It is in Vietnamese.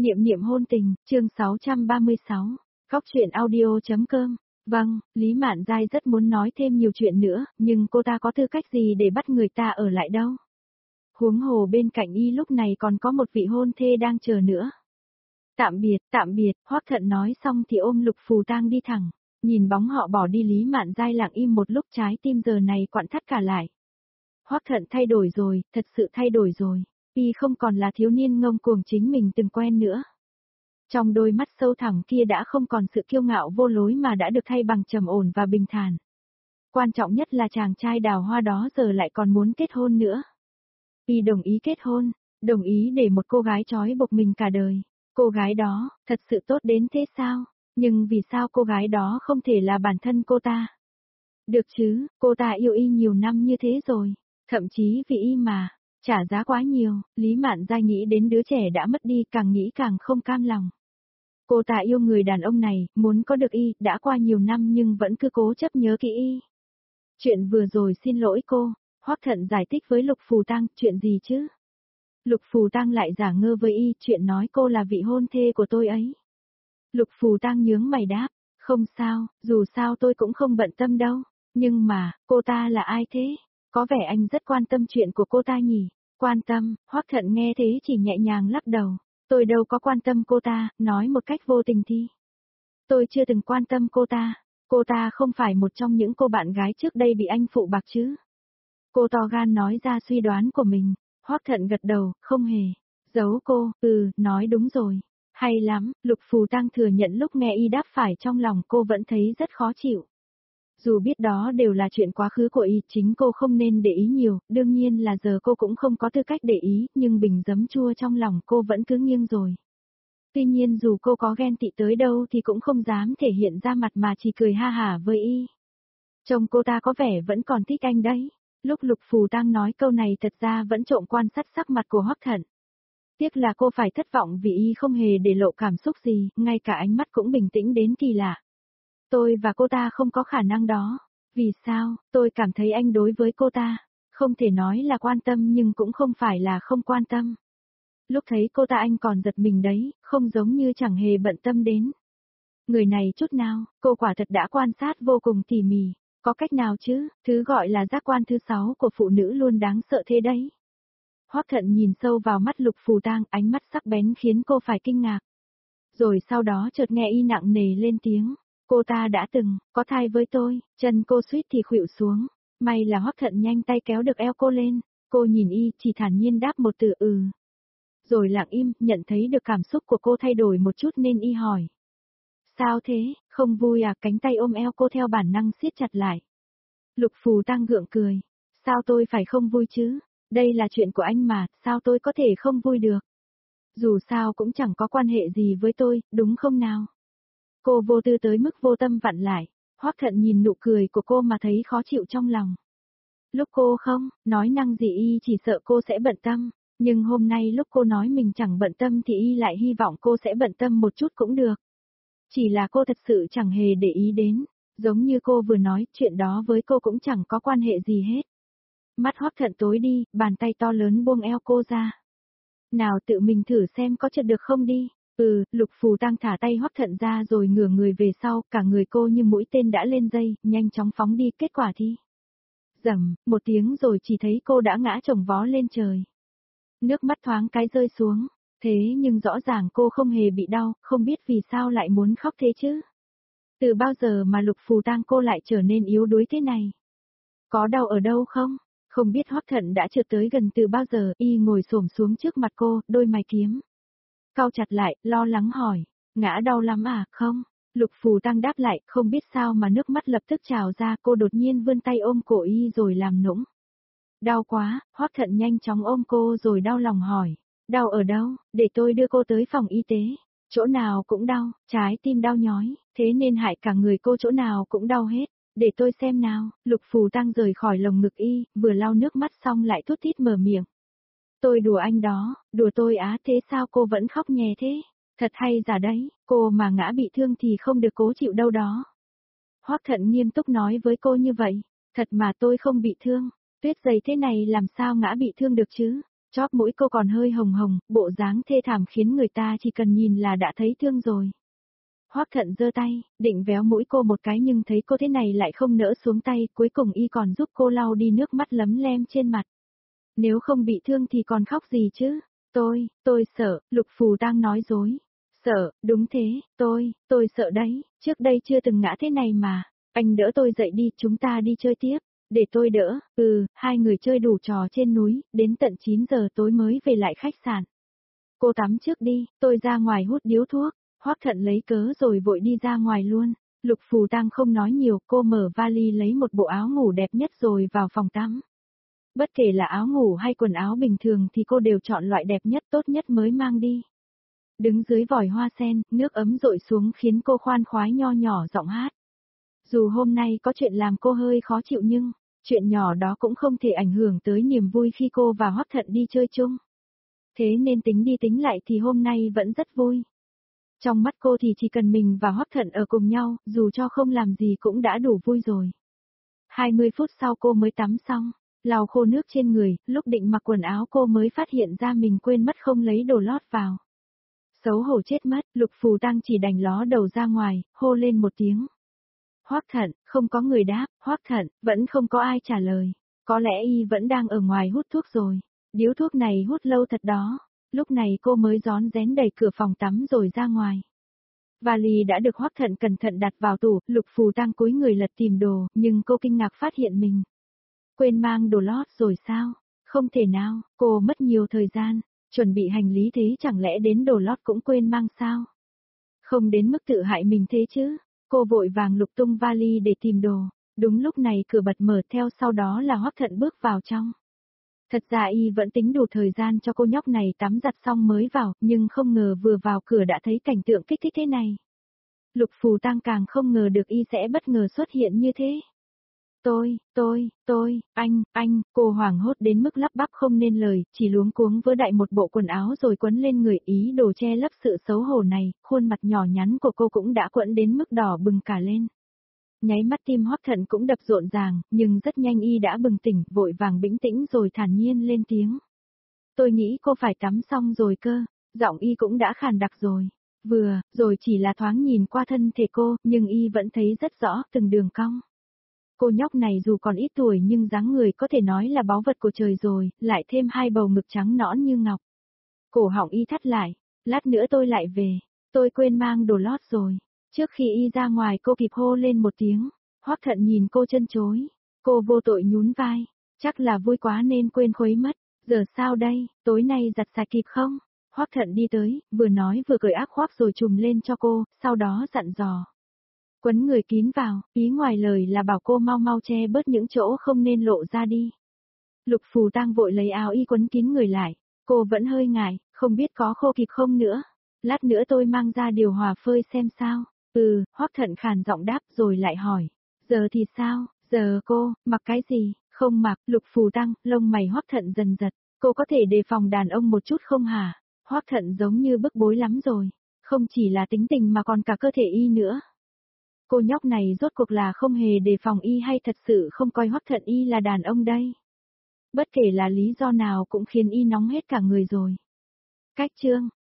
Niệm niệm hôn tình, chương 636, Góc truyện audio.com. Vâng, Lý Mạn Giai rất muốn nói thêm nhiều chuyện nữa, nhưng cô ta có tư cách gì để bắt người ta ở lại đâu. Huống hồ bên cạnh y lúc này còn có một vị hôn thê đang chờ nữa. Tạm biệt, Hoắc Thận nói xong thì ôm Lục Phù Tang đi thẳng. Nhìn bóng họ bỏ đi, Lý Mạn Giai lặng im một lúc, trái tim giờ này quặn thắt cả lại. Hoắc Thận thay đổi rồi, thật sự thay đổi rồi. Y không còn là thiếu niên ngông cuồng chính mình từng quen nữa. Trong đôi mắt sâu thẳm kia đã không còn sự kiêu ngạo vô lối mà đã được thay bằng trầm ổn và bình thản. Quan trọng nhất là chàng trai đào hoa đó giờ lại còn muốn kết hôn nữa. Y đồng ý kết hôn, đồng ý để một cô gái trói buộc mình cả đời. Cô gái đó, thật sự tốt đến thế sao? Nhưng vì sao cô gái đó không thể là bản thân cô ta? Được chứ, cô ta yêu y nhiều năm như thế rồi, thậm chí vì y mà trả giá quá nhiều. Lý Mạn Giai nghĩ đến đứa trẻ đã mất đi, càng nghĩ càng không cam lòng. Cô ta yêu người đàn ông này, muốn có được y, đã qua nhiều năm nhưng vẫn cứ cố chấp nhớ kỹ y. Chuyện vừa rồi xin lỗi cô, Hoắc Thận giải thích với Lục Phù Tang, chuyện gì chứ? Lục Phù Tang lại giả ngơ với y, chuyện nói cô là vị hôn thê của tôi ấy. Lục Phù Tang nhướng mày đáp, không sao, dù sao tôi cũng không bận tâm đâu, nhưng mà, cô ta là ai thế? Có vẻ anh rất quan tâm chuyện của cô ta nhỉ? Quan tâm, Hoắc Thận nghe thế chỉ nhẹ nhàng lắc đầu. Tôi đâu có quan tâm cô ta, nói một cách vô tình thì. Tôi chưa từng quan tâm cô ta không phải một trong những cô bạn gái trước đây bị anh phụ bạc chứ. Cô to gan nói ra suy đoán của mình, Hoắc Thận gật đầu, không hề. Giấu cô, nói đúng rồi. Hay lắm, Lục Phù Tang thừa nhận lúc nghe y đáp phải trong lòng cô vẫn thấy rất khó chịu. Dù biết đó đều là chuyện quá khứ của y, chính cô không nên để ý nhiều, đương nhiên là giờ cô cũng không có tư cách để ý, nhưng bình giấm chua trong lòng cô vẫn cứ nghiêng rồi. Tuy nhiên dù cô có ghen tị tới đâu thì cũng không dám thể hiện ra mặt mà chỉ cười ha hả với y. Trông cô ta có vẻ vẫn còn thích anh đấy. Lúc Lục Phù Tang nói câu này thật ra vẫn trộm quan sát sắc mặt của Hoắc Thận. Tiếc là cô phải thất vọng vì y không hề để lộ cảm xúc gì, ngay cả ánh mắt cũng bình tĩnh đến kỳ lạ. Tôi và cô ta không có khả năng đó. Vì sao? Tôi cảm thấy anh đối với cô ta, không thể nói là quan tâm nhưng cũng không phải là không quan tâm. Lúc thấy cô ta anh còn giật mình đấy, không giống như chẳng hề bận tâm đến người này chút nào, cô quả thật đã quan sát vô cùng tỉ mỉ. Có cách nào chứ, thứ gọi là giác quan thứ 6 của phụ nữ luôn đáng sợ thế đấy. Hoắc Thận nhìn sâu vào mắt Lục Phù Tang, ánh mắt sắc bén khiến cô phải kinh ngạc. Rồi sau đó chợt nghe y nặng nề lên tiếng, cô ta đã từng có thai với tôi, chân cô suýt thì khuỵu xuống. May là Hoắc Thận nhanh tay kéo được eo cô lên, cô nhìn y chỉ thản nhiên đáp một từ Rồi lặng im, nhận thấy được cảm xúc của cô thay đổi một chút nên y hỏi. Sao thế, không vui à? Cánh tay ôm eo cô theo bản năng siết chặt lại. Lục Phù Tang gượng cười. Sao tôi phải không vui chứ? Đây là chuyện của anh mà, sao tôi có thể không vui được? Dù sao cũng chẳng có quan hệ gì với tôi, đúng không nào? Cô vô tư tới mức vô tâm vặn lại. Hoắc Thận nhìn nụ cười của cô mà thấy khó chịu trong lòng. Lúc cô không nói năng gì y chỉ sợ cô sẽ bận tâm, nhưng hôm nay lúc cô nói mình chẳng bận tâm thì y lại hy vọng cô sẽ bận tâm một chút cũng được. Chỉ là cô thật sự chẳng hề để ý đến, giống như cô vừa nói, chuyện đó với cô cũng chẳng có quan hệ gì hết. Mắt Hoắc Thận tối đi, bàn tay to lớn buông eo cô ra. Nào tự mình thử xem có chợt được không đi. Lục Phù Tang thả tay Hoắc Thận ra rồi ngửa người về sau, cả người cô như mũi tên đã lên dây, nhanh chóng phóng đi, kết quả thì. Rầm, một tiếng rồi chỉ thấy cô đã ngã chồng vó lên trời. Nước mắt thoáng cái rơi xuống, thế nhưng rõ ràng cô không hề bị đau, không biết vì sao lại muốn khóc thế chứ. Từ bao giờ mà Lục Phù Tang cô lại trở nên yếu đuối thế này? Có đau ở đâu không? Không biết Hoắc Thận đã trượt tới gần từ bao giờ, y ngồi xổm xuống trước mặt cô, đôi mày kiếm cau chặt lại, lo lắng hỏi, ngã đau lắm à? Không. Lục Phù Tang đáp lại, không biết sao mà nước mắt lập tức trào ra, cô đột nhiên vươn tay ôm cổ y rồi làm nũng. Đau quá, Hoắc Thận nhanh chóng ôm cô rồi đau lòng hỏi, đau ở đâu, để tôi đưa cô tới phòng y tế. Chỗ nào cũng đau, trái tim đau nhói, thế nên hại cả người cô, chỗ nào cũng đau hết. Để tôi xem nào. Lục Phù Tang rời khỏi lồng ngực y, vừa lau nước mắt xong lại thút thít mở miệng. Tôi đùa anh đó, đùa tôi á? Thế sao cô vẫn khóc nhè thế? Thật hay giả đấy, cô mà ngã bị thương thì không được cố chịu đâu đó. Hoắc Thận nghiêm túc nói với cô như vậy. Thật mà tôi không bị thương, tuyết dày thế này làm sao ngã bị thương được chứ? Chóp mũi cô còn hơi hồng hồng, bộ dáng thê thảm khiến người ta chỉ cần nhìn là đã thấy thương rồi. Hoắc Thận giơ tay, định véo mũi cô một cái nhưng thấy cô thế này lại không nỡ xuống tay, cuối cùng y còn giúp cô lau đi nước mắt lấm lem trên mặt. Nếu không bị thương thì còn khóc gì chứ? Tôi sợ, Lục Phù đang nói dối. Sợ, đúng thế, tôi sợ đấy, trước đây chưa từng ngã thế này mà. Anh đỡ tôi dậy đi, chúng ta đi chơi tiếp. Để tôi đỡ, hai người chơi đủ trò trên núi, đến tận 9 giờ tối mới về lại khách sạn. Cô tắm trước đi, tôi ra ngoài hút điếu thuốc. Hoắc Thận lấy cớ rồi vội đi ra ngoài luôn. Lục Phù Tang không nói nhiều, cô mở vali lấy một bộ áo ngủ đẹp nhất rồi vào phòng tắm. Bất kể là áo ngủ hay quần áo bình thường thì cô đều chọn loại đẹp nhất tốt nhất mới mang đi. Đứng dưới vòi hoa sen, nước ấm dội xuống khiến cô khoan khoái nho nhỏ giọng hát. Dù hôm nay có chuyện làm cô hơi khó chịu nhưng, chuyện nhỏ đó cũng không thể ảnh hưởng tới niềm vui khi cô và Hoắc Thận đi chơi chung. Thế nên tính đi tính lại thì hôm nay vẫn rất vui. Trong mắt cô thì chỉ cần mình và Hoắc Thận ở cùng nhau, dù cho không làm gì cũng đã đủ vui rồi. 20 phút sau cô mới tắm xong, lau khô nước trên người, lúc định mặc quần áo cô mới phát hiện ra mình quên mất không lấy đồ lót vào. Xấu hổ chết mất, Lục Phù Tang chỉ đành ló đầu ra ngoài, hô lên một tiếng. Hoắc Thận, không có người đáp, Hoắc Thận, vẫn không có ai trả lời. Có lẽ y vẫn đang ở ngoài hút thuốc rồi. Điếu thuốc này hút lâu thật đó. Lúc này cô mới rón rén đẩy cửa phòng tắm rồi ra ngoài. Vali đã được Hoắc Thận cẩn thận đặt vào tủ, Lục Phù Tang cúi người lật tìm đồ, nhưng cô kinh ngạc phát hiện mình quên mang đồ lót rồi sao? Không thể nào, cô mất nhiều thời gian, chuẩn bị hành lý thế chẳng lẽ đến đồ lót cũng quên mang sao? Không đến mức tự hại mình thế chứ? Cô vội vàng lục tung vali để tìm đồ, đúng lúc này cửa bật mở theo sau đó là Hoắc Thận bước vào trong. Thật ra y vẫn tính đủ thời gian cho cô nhóc này tắm giặt xong mới vào, nhưng không ngờ vừa vào cửa đã thấy cảnh tượng kích thích thế này. Lục Phù Tang càng không ngờ được y sẽ bất ngờ xuất hiện như thế. Anh, cô hoảng hốt đến mức lắp bắp không nên lời, chỉ luống cuống vớ đại một bộ quần áo rồi quấn lên người ý đồ che lấp sự xấu hổ này, khuôn mặt nhỏ nhắn của cô cũng đã quẫn đến mức đỏ bừng cả lên. Nháy mắt tim Hoắc Thận cũng đập rộn ràng, nhưng rất nhanh y đã bừng tỉnh, vội vàng bĩnh tĩnh rồi thản nhiên lên tiếng. Tôi nghĩ cô phải tắm xong rồi cơ, giọng y cũng đã khàn đặc rồi. Rồi chỉ là thoáng nhìn qua thân thể cô, nhưng y vẫn thấy rất rõ từng đường cong. Cô nhóc này dù còn ít tuổi nhưng dáng người có thể nói là báu vật của trời rồi, lại thêm hai bầu ngực trắng nõn như ngọc. Cổ họng y thắt lại, lát nữa tôi lại về, tôi quên mang đồ lót rồi. Trước khi y ra ngoài cô kịp hô lên một tiếng, Hoắc Thận nhìn cô chân chối, cô vô tội nhún vai, chắc là vui quá nên quên khuấy mất, giờ sao đây, tối nay giặt sạch kịp không? Hoắc Thận đi tới, vừa nói vừa cởi áo khoác rồi trùm lên cho cô, sau đó dặn dò. Quấn người kín vào, ý ngoài lời là bảo cô mau mau che bớt những chỗ không nên lộ ra đi. Lục Phù Tang vội lấy áo y quấn kín người lại, cô vẫn hơi ngại, không biết có khô kịp không nữa. Lát nữa tôi mang ra điều hòa phơi xem sao. Hoắc Thận khàn giọng đáp rồi lại hỏi. Giờ thì sao, giờ cô, mặc cái gì, không mặc, Lục Phù Tang, lông mày Hoắc Thận dần giật. Cô có thể đề phòng đàn ông một chút không hả? Hoắc Thận giống như bức bối lắm rồi. Không chỉ là tính tình mà còn cả cơ thể y nữa. Cô nhóc này rốt cuộc là không hề đề phòng y hay thật sự không coi Hoắc Thận y là đàn ông đây. Bất kể là lý do nào cũng khiến y nóng hết cả người rồi. Cách chương